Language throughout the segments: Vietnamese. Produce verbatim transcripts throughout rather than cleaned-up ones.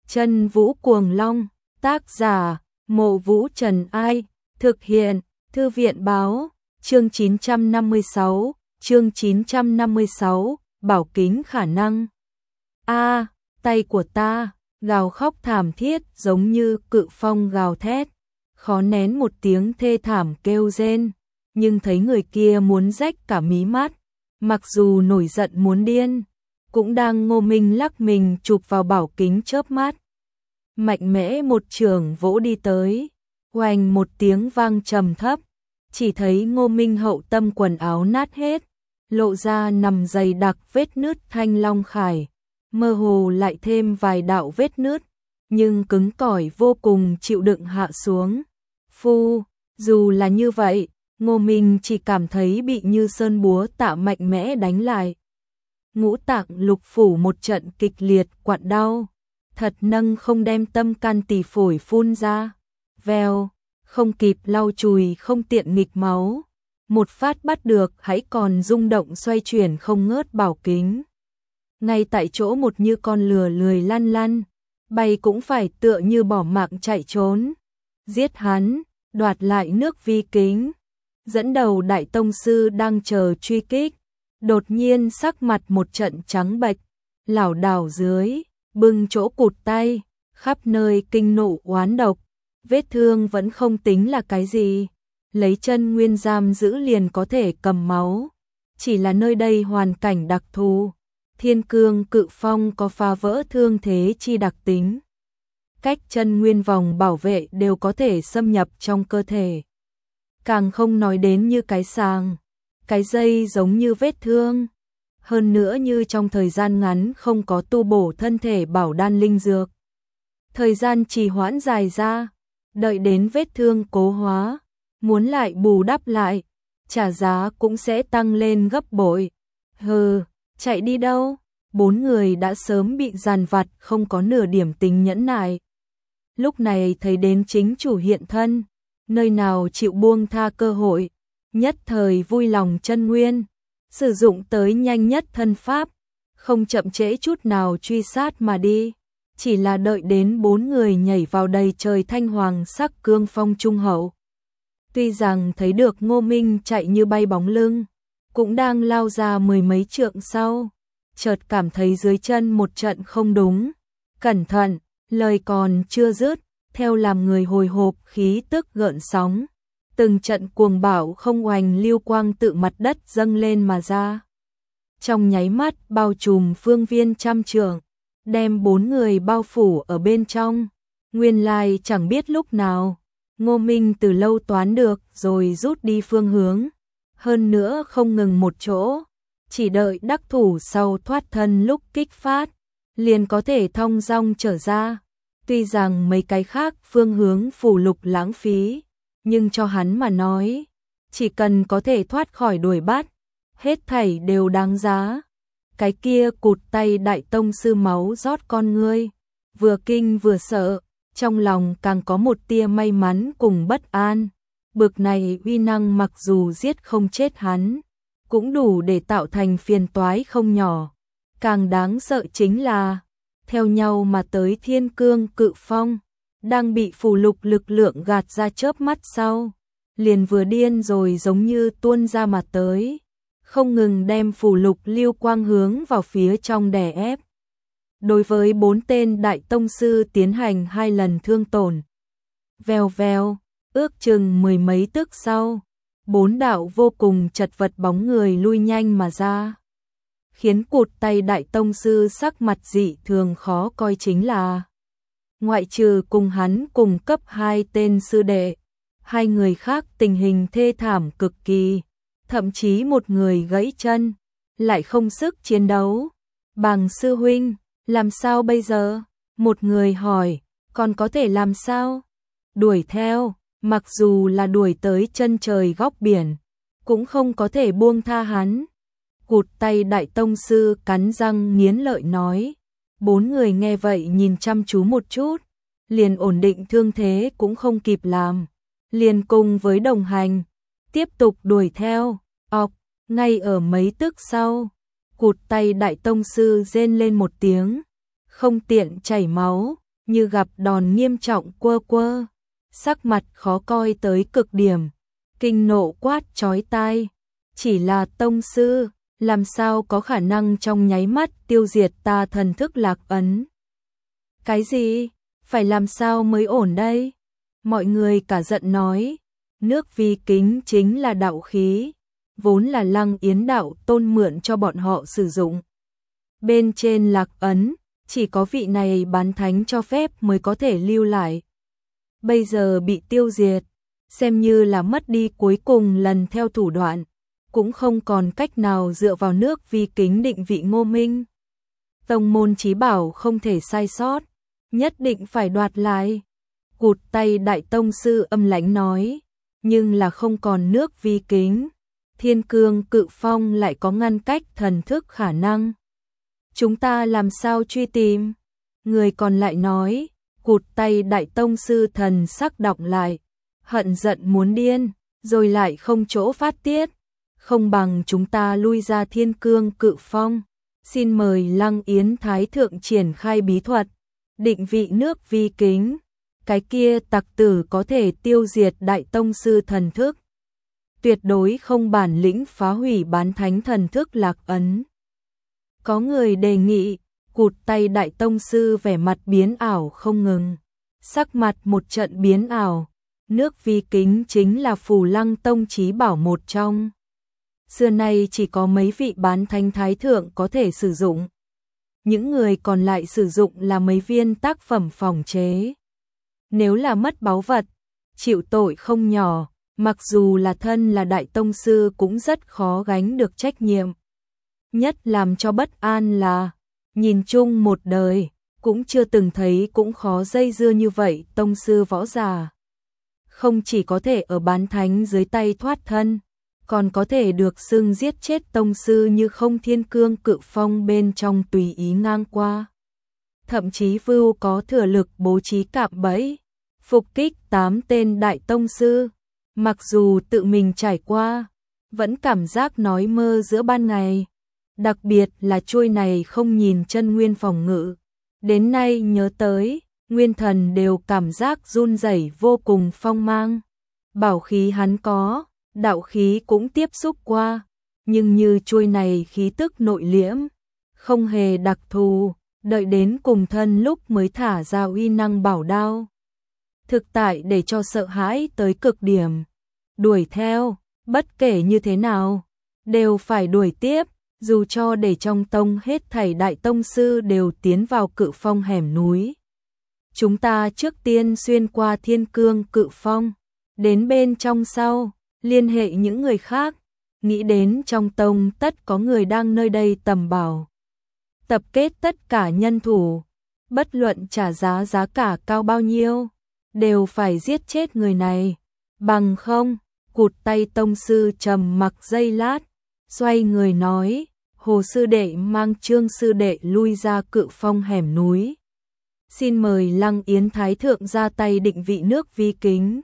Chân Vũ Cuồng Long, tác giả, Mộ Vũ Trần Ai, thực hiện, Thư viện Báo, chương chín trăm năm mươi sáu, chương chín trăm năm mươi sáu, bảo kính khả năng. A, tay của ta, gào khóc thảm thiết giống như cự phong gào thét, khó nén một tiếng thê thảm kêu rên, nhưng thấy người kia muốn rách cả mí mắt, mặc dù nổi giận muốn điên, cũng đang ngô minh lắc mình chụp vào bảo kính chớp mắt. Mạnh mẽ một trường vỗ đi tới, oanh một tiếng vang trầm thấp, chỉ thấy Ngô Minh hậu tâm quần áo nát hết, lộ ra nằm dày đặc vết nứt thanh long khải, mơ hồ lại thêm vài đạo vết nứt, nhưng cứng cỏi vô cùng chịu đựng hạ xuống. Phu, dù là như vậy, Ngô Minh chỉ cảm thấy bị như sơn búa tạ mạnh mẽ đánh lại. Ngũ tạng lục phủ một trận kịch liệt quặn đau, thật nâng không đem tâm can tỳ phổi phun ra, vèo, không kịp lau chùi không tiện nghịch máu, một phát bắt được hãy còn rung động xoay chuyển không ngớt bảo kính. Ngay tại chỗ một như con lừa lười lăn lăn, bay cũng phải tựa như bỏ mạng chạy trốn, giết hắn, đoạt lại nước vi kính. Dẫn đầu đại tông sư đang chờ truy kích, đột nhiên sắc mặt một trận trắng bệch, lảo đảo dưới, bưng chỗ cụt tay, khắp nơi kinh nộ oán độc, vết thương vẫn không tính là cái gì, lấy chân nguyên giam giữ liền có thể cầm máu, chỉ là nơi đây hoàn cảnh đặc thù, thiên cương cự phong có phá vỡ thương thế chi đặc tính. Cách chân nguyên vòng bảo vệ đều có thể xâm nhập trong cơ thể. Càng không nói đến như cái sàng, cái dây giống như vết thương. Hơn nữa như trong thời gian ngắn không có tu bổ thân thể bảo đan linh dược. Thời gian trì hoãn dài ra, đợi đến vết thương cố hóa, muốn lại bù đắp lại, trả giá cũng sẽ tăng lên gấp bội. Hừ, chạy đi đâu? Bốn người đã sớm bị dàn vặt không có nửa điểm tính nhẫn nại. Lúc này thấy đến chính chủ hiện thân, nơi nào chịu buông tha cơ hội, nhất thời vui lòng chân nguyên, sử dụng tới nhanh nhất thân pháp, không chậm trễ chút nào truy sát mà đi, chỉ là đợi đến bốn người nhảy vào đầy trời thanh hoàng sắc cương phong trung hậu. Tuy rằng thấy được Ngô Minh chạy như bay bóng lưng, cũng đang lao ra mười mấy trượng sau, chợt cảm thấy dưới chân một trận không đúng, cẩn thận, lời còn chưa dứt, theo làm người hồi hộp khí tức gợn sóng, từng trận cuồng bạo không oanh lưu quang tự mặt đất dâng lên mà ra. Trong nháy mắt bao trùm phương viên trăm trượng, đem bốn người bao phủ ở bên trong. Nguyên lai chẳng biết lúc nào, Ngô Minh từ lâu toán được rồi rút đi phương hướng, hơn nữa không ngừng một chỗ, chỉ đợi đắc thủ sau thoát thân lúc kích phát, liền có thể thong dong trở ra. Tuy rằng mấy cái khác phương hướng phủ lục lãng phí, nhưng cho hắn mà nói, chỉ cần có thể thoát khỏi đuổi bắt, hết thảy đều đáng giá. Cái kia cụt tay đại tông sư máu rót con ngươi, vừa kinh vừa sợ, trong lòng càng có một tia may mắn cùng bất an. Bực này uy năng mặc dù giết không chết hắn, cũng đủ để tạo thành phiền toái không nhỏ. Càng đáng sợ chính là theo nhau mà tới thiên cương cự phong, đang bị phù lục lực lượng gạt ra chớp mắt sau, liền vừa điên rồi giống như tuôn ra mà tới, không ngừng đem phù lục lưu quang hướng vào phía trong đè ép. Đối với bốn tên đại tông sư tiến hành hai lần thương tổn. Vèo vèo, ước chừng mười mấy tức sau, bốn đạo vô cùng chật vật bóng người lui nhanh mà ra. Khiến cụt tay đại tông sư sắc mặt dị thường khó coi chính là ngoại trừ cùng hắn cùng cấp hai tên sư đệ, hai người khác tình hình thê thảm cực kỳ, thậm chí một người gãy chân, lại không sức chiến đấu. Bàng sư huynh, làm sao bây giờ? Một người hỏi, còn có thể làm sao? Đuổi theo, mặc dù là đuổi tới chân trời góc biển, cũng không có thể buông tha hắn. Cụt tay đại tông sư cắn răng nghiến lợi nói. Bốn người nghe vậy nhìn chăm chú một chút, liền ổn định thương thế cũng không kịp làm, liền cùng với đồng hành, tiếp tục đuổi theo. Ọc, ngay ở mấy tức sau, cụt tay đại tông sư rên lên một tiếng, không tiện chảy máu, như gặp đòn nghiêm trọng quơ quơ, sắc mặt khó coi tới cực điểm, kinh nộ quát chói tai, chỉ là tông sư, làm sao có khả năng trong nháy mắt tiêu diệt ta thần thức lạc ấn. Cái gì? Phải làm sao mới ổn đây? Mọi người cả giận nói, nước vi kính chính là đạo khí, vốn là Lăng Yến đạo tôn mượn cho bọn họ sử dụng. Bên trên lạc ấn, chỉ có vị này bán thánh cho phép mới có thể lưu lại. Bây giờ bị tiêu diệt, xem như là mất đi cuối cùng lần theo thủ đoạn, cũng không còn cách nào dựa vào nước vi kính định vị Ngô Minh. Tông môn chí bảo không thể sai sót, nhất định phải đoạt lại. Cụt tay đại tông sư âm lãnh nói, nhưng là không còn nước vi kính, thiên cương cự phong lại có ngăn cách thần thức khả năng. Chúng ta làm sao truy tìm? Người còn lại nói, cụt tay đại tông sư thần sắc đọng lại, hận giận muốn điên, rồi lại không chỗ phát tiết. Không bằng chúng ta lui ra thiên cương cự phong, xin mời Lăng Yến Thái Thượng triển khai bí thuật, định vị nước vi kính, cái kia tặc tử có thể tiêu diệt đại tông sư thần thức. Tuyệt đối không bản lĩnh phá hủy bán thánh thần thức lạc ấn. Có người đề nghị, cụt tay đại tông sư vẻ mặt biến ảo không ngừng, sắc mặt một trận biến ảo, nước vi kính chính là Phù Lăng tông chí bảo một trong. Xưa nay chỉ có mấy vị bán thánh thái thượng có thể sử dụng. Những người còn lại sử dụng là mấy viên tác phẩm phòng chế. Nếu là mất báu vật, chịu tội không nhỏ, mặc dù là thân là đại tông sư cũng rất khó gánh được trách nhiệm. Nhất làm cho bất an là, nhìn chung một đời, cũng chưa từng thấy cũng khó dây dưa như vậy tông sư võ giả. Không chỉ có thể ở bán thánh dưới tay thoát thân, còn có thể được xưng giết chết tông sư như không thiên cương cự phong bên trong tùy ý ngang qua. Thậm chí vưu có thừa lực bố trí cạm bẫy, phục kích tám tên đại tông sư, mặc dù tự mình trải qua, vẫn cảm giác nói mơ giữa ban ngày. Đặc biệt là chuôi này không nhìn chân nguyên phòng ngự, đến nay nhớ tới, nguyên thần đều cảm giác run rẩy vô cùng phong mang. Bảo khí hắn có, đạo khí cũng tiếp xúc qua, nhưng như chuôi này khí tức nội liễm, không hề đặc thù, đợi đến cùng thân lúc mới thả ra uy năng bảo đao. Thực tại để cho sợ hãi tới cực điểm. Đuổi theo, bất kể như thế nào, đều phải đuổi tiếp, dù cho để trong tông hết thảy đại tông sư đều tiến vào cự phong hẻm núi. Chúng ta trước tiên xuyên qua thiên cương cự phong, đến bên trong sau, liên hệ những người khác, nghĩ đến trong tông tất có người đang nơi đây tầm bảo. Tập kết tất cả nhân thủ, bất luận trả giá giá cả cao bao nhiêu, đều phải giết chết người này, bằng không, cụt tay tông sư trầm mặc giây lát, xoay người nói, Hồ sư đệ mang Trương sư đệ lui ra cự phong hẻm núi. Xin mời Lăng Yến Thái Thượng ra tay định vị nước vi kính.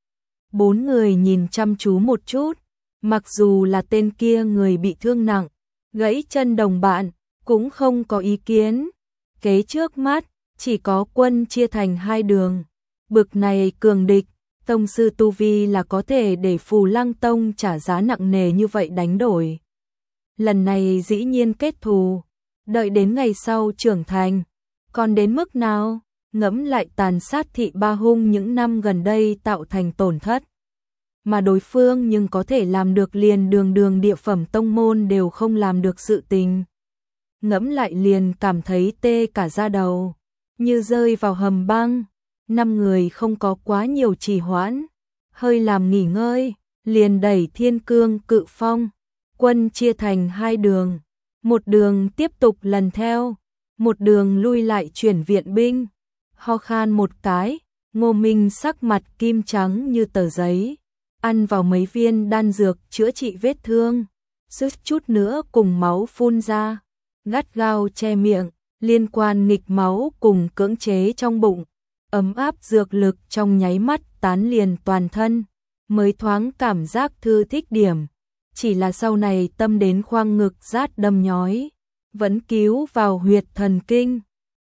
Bốn người nhìn chăm chú một chút, mặc dù là tên kia người bị thương nặng, gãy chân đồng bạn, cũng không có ý kiến. Kế trước mắt, chỉ có quân chia thành hai đường. Bực này cường địch, tông sư tu vi là có thể để Phù Lăng tông trả giá nặng nề như vậy đánh đổi. Lần này dĩ nhiên kết thù, đợi đến ngày sau trưởng thành, còn đến mức nào, ngẫm lại tàn sát thị ba hung những năm gần đây tạo thành tổn thất. Mà đối phương nhưng có thể làm được liền đường đường địa phẩm tông môn đều không làm được sự tình. Ngẫm lại liền cảm thấy tê cả da đầu, như rơi vào hầm băng. Năm người không có quá nhiều trì hoãn, hơi làm nghỉ ngơi, liền đẩy thiên cương cự phong. Quân chia thành hai đường, một đường tiếp tục lần theo, một đường lui lại chuyển viện binh. Ho khan một cái, Ngô Minh sắc mặt kim trắng như tờ giấy, ăn vào mấy viên đan dược chữa trị vết thương, suýt chút nữa cùng máu phun ra, gắt gao che miệng, liên quan nghịch máu cùng cưỡng chế trong bụng, ấm áp dược lực trong nháy mắt tán liền toàn thân, mới thoáng cảm giác thư thích điểm. Chỉ là sau này tâm đến khoang ngực rát đâm nhói, vẫn cứu vào huyệt thần kinh,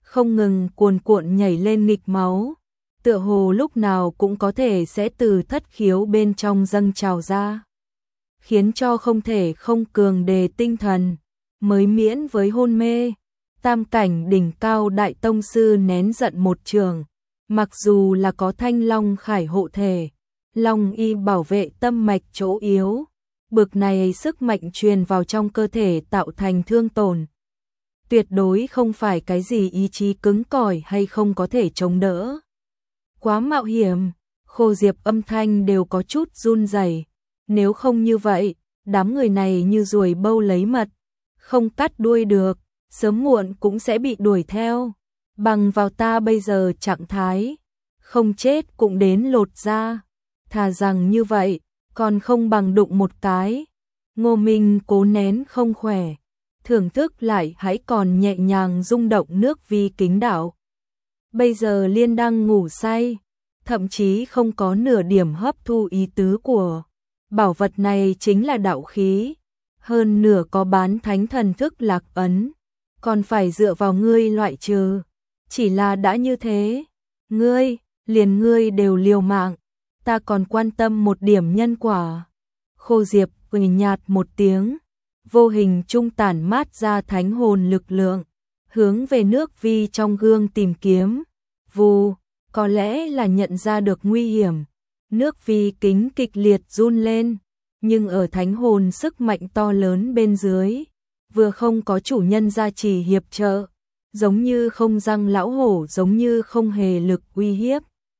không ngừng cuồn cuộn nhảy lên nghịch máu, tựa hồ lúc nào cũng có thể sẽ từ thất khiếu bên trong dâng trào ra, khiến cho không thể không cường đề tinh thần, mới miễn với hôn mê. Tam cảnh đỉnh cao đại tông sư nén giận một trường, mặc dù là có thanh long khải hộ thể, long y bảo vệ tâm mạch chỗ yếu, bực này sức mạnh truyền vào trong cơ thể tạo thành thương tổn. Tuyệt đối không phải cái gì ý chí cứng cỏi hay không có thể chống đỡ. Quá mạo hiểm, Khô Diệp âm thanh đều có chút run rẩy. Nếu không như vậy, đám người này như ruồi bâu lấy mật, không cắt đuôi được, sớm muộn cũng sẽ bị đuổi theo. Bằng vào ta bây giờ trạng thái, không chết cũng đến lột da. Thà rằng như vậy, còn không bằng đụng một cái. Ngô Minh cố nén không khỏe, thưởng thức lại hãy còn nhẹ nhàng rung động nước vi kính đạo. Bây giờ Liên đang ngủ say, thậm chí không có nửa điểm hấp thu ý tứ của bảo vật này chính là đạo khí, hơn nửa có bán thánh thần thức lạc ấn, còn phải dựa vào ngươi loại trừ. Chỉ là đã như thế, ngươi, liền ngươi đều liều mạng, ta còn quan tâm một điểm nhân quả. Khô Diệp cười nhạt một tiếng, vô hình trung tản mát ra thánh hồn lực lượng, hướng về nước vi trong gương tìm kiếm. Vù, có lẽ là nhận ra được nguy hiểm, nước vi kính kịch liệt run lên, nhưng ở thánh hồn sức mạnh to lớn bên dưới, vừa không có chủ nhân gia trì hiệp trợ, giống như không răng lão hổ, giống như không hề lực uy hiếp,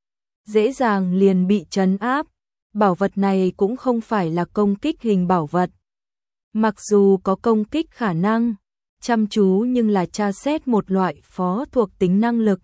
dễ dàng liền bị trấn áp. Bảo vật này cũng không phải là công kích hình bảo vật, mặc dù có công kích khả năng, chăm chú nhưng là tra xét một loại phó thuộc tính năng lực.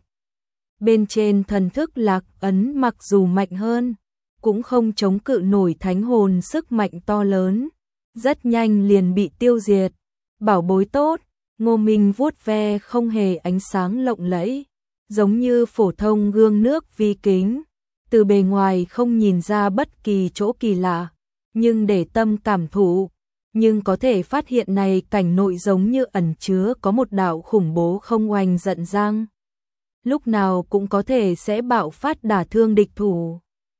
Bên trên thần thức lạc ấn mặc dù mạnh hơn, cũng không chống cự nổi thánh hồn sức mạnh to lớn, rất nhanh liền bị tiêu diệt. Bảo bối tốt, Ngô Minh vuốt ve không hề ánh sáng lộng lẫy, giống như phổ thông gương nước vi kính, từ bề ngoài không nhìn ra bất kỳ chỗ kỳ lạ, nhưng để tâm cảm thụ, nhưng có thể phát hiện này cảnh nội giống như ẩn chứa có một đạo khủng bố không oanh giận giang, lúc nào cũng có thể sẽ bạo phát đả thương địch thủ.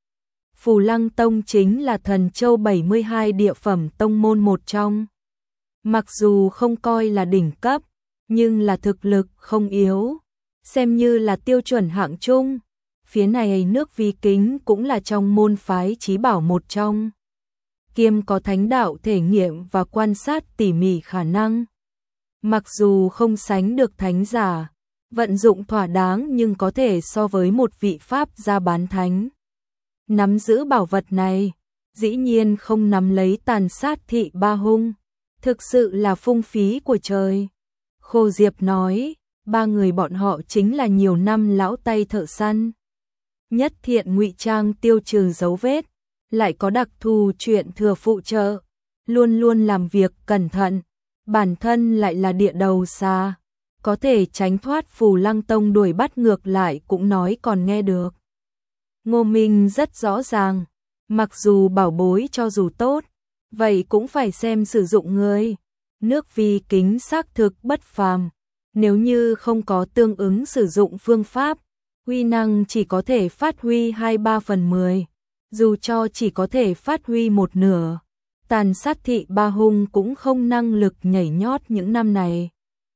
Phù Lăng Tông chính là thần châu bảy mươi hai địa phẩm tông môn một trong. Mặc dù không coi là đỉnh cấp, nhưng là thực lực không yếu, xem như là tiêu chuẩn hạng trung. Phía này nước vi kính cũng là trong môn phái chí bảo một trong. Kiêm có thánh đạo thể nghiệm và quan sát tỉ mỉ khả năng. Mặc dù không sánh được thánh giả, vận dụng thỏa đáng nhưng có thể so với một vị pháp gia bán thánh. Nắm giữ bảo vật này, dĩ nhiên không nắm lấy tàn sát thị ba hung, thực sự là phung phí của trời. Khô Diệp nói, ba người bọn họ chính là nhiều năm lão tay thợ săn. Nhất thiện ngụy trang tiêu trừ dấu vết, lại có đặc thù chuyện thừa phụ trợ, luôn luôn làm việc cẩn thận, bản thân lại là địa đầu xa, có thể tránh thoát Phù Lăng Tông đuổi bắt ngược lại cũng nói còn nghe được. Ngô Minh rất rõ ràng, mặc dù bảo bối cho dù tốt, vậy cũng phải xem sử dụng người. Nước vi kính xác thực bất phàm, nếu như không có tương ứng sử dụng phương pháp, huy năng chỉ có thể phát huy hai ba phần mười, dù cho chỉ có thể phát huy một nửa. Tàn sát thị ba hung cũng không năng lực nhảy nhót những năm này.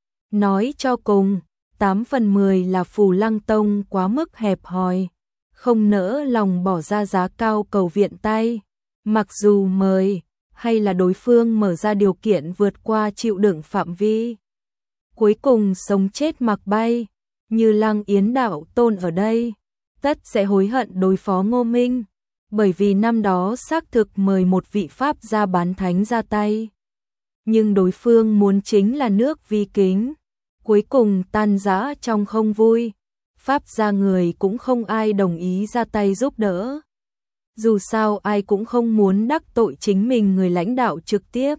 Nói cho cùng, tám phần mười là Phù Lăng Tông quá mức hẹp hòi, không nỡ lòng bỏ ra giá cao cầu viện tay, mặc dù mời, hay là đối phương mở ra điều kiện vượt qua chịu đựng phạm vi. Cuối cùng sống chết mặc bay, như Lăng Yến đạo tôn ở đây, tất sẽ hối hận đối phó Ngô Minh, bởi vì năm đó xác thực mời một vị pháp gia bán thánh ra tay. Nhưng đối phương muốn chính là nước vi kính, cuối cùng tan rã trong không vui, pháp gia người cũng không ai đồng ý ra tay giúp đỡ. Dù sao ai cũng không muốn đắc tội chính mình người lãnh đạo trực tiếp.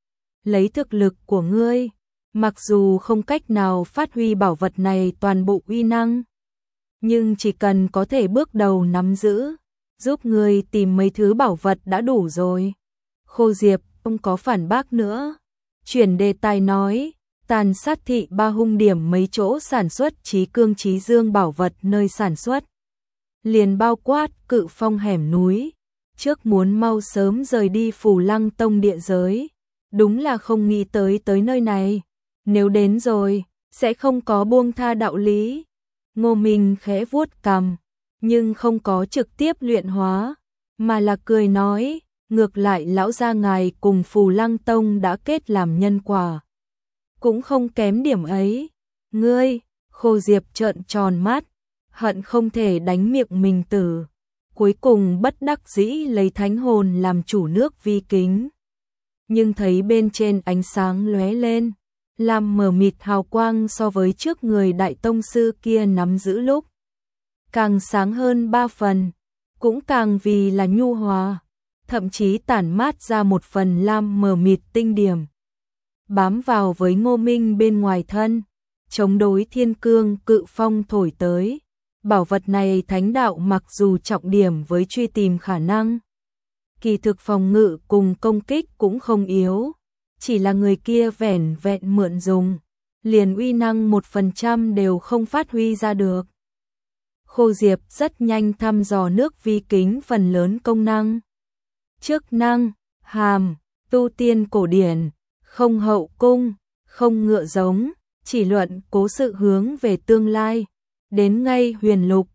Lấy thực lực của ngươi, mặc dù không cách nào phát huy bảo vật này toàn bộ uy năng, nhưng chỉ cần có thể bước đầu nắm giữ, giúp ngươi tìm mấy thứ bảo vật đã đủ rồi. Khô Diệp không có phản bác nữa, chuyển đề tài nói, tàn sát thị ba hung điểm mấy chỗ sản xuất trí cương trí dương bảo vật nơi sản xuất. Liền bao quát Cự Phong hẻm núi, trước muốn mau sớm rời đi Phù Lăng Tông địa giới. Đúng là không nghĩ tới tới nơi này, nếu đến rồi, sẽ không có buông tha đạo lý. Ngô Minh khẽ vuốt cằm, nhưng không có trực tiếp luyện hóa, mà là cười nói, ngược lại lão gia ngài cùng Phù Lăng Tông đã kết làm nhân quả. Cũng không kém điểm ấy. Ngươi, Khô Diệp trợn tròn mắt, hận không thể đánh miệng mình tử. Cuối cùng bất đắc dĩ lấy thánh hồn làm chủ nước vi kính. Nhưng thấy bên trên ánh sáng lóe lên, làm mờ mịt hào quang so với trước người đại tông sư kia nắm giữ lúc. Càng sáng hơn ba phần, cũng càng vì là nhu hòa, thậm chí tản mát ra một phần lam mờ mịt tinh điểm. Bám vào với Ngô Minh bên ngoài thân, chống đối thiên cương Cự Phong thổi tới. Bảo vật này thánh đạo mặc dù trọng điểm với truy tìm khả năng, kỳ thực phòng ngự cùng công kích cũng không yếu, chỉ là người kia vẻn vẹn mượn dùng, liền uy năng một phần trăm đều không phát huy ra được. Khô Diệp rất nhanh thăm dò nước vi kính phần lớn công năng. Chức năng, hàm, tu tiên cổ điển, không hậu cung, không ngựa giống, chỉ luận cố sự hướng về tương lai. Đến ngay huyền lục,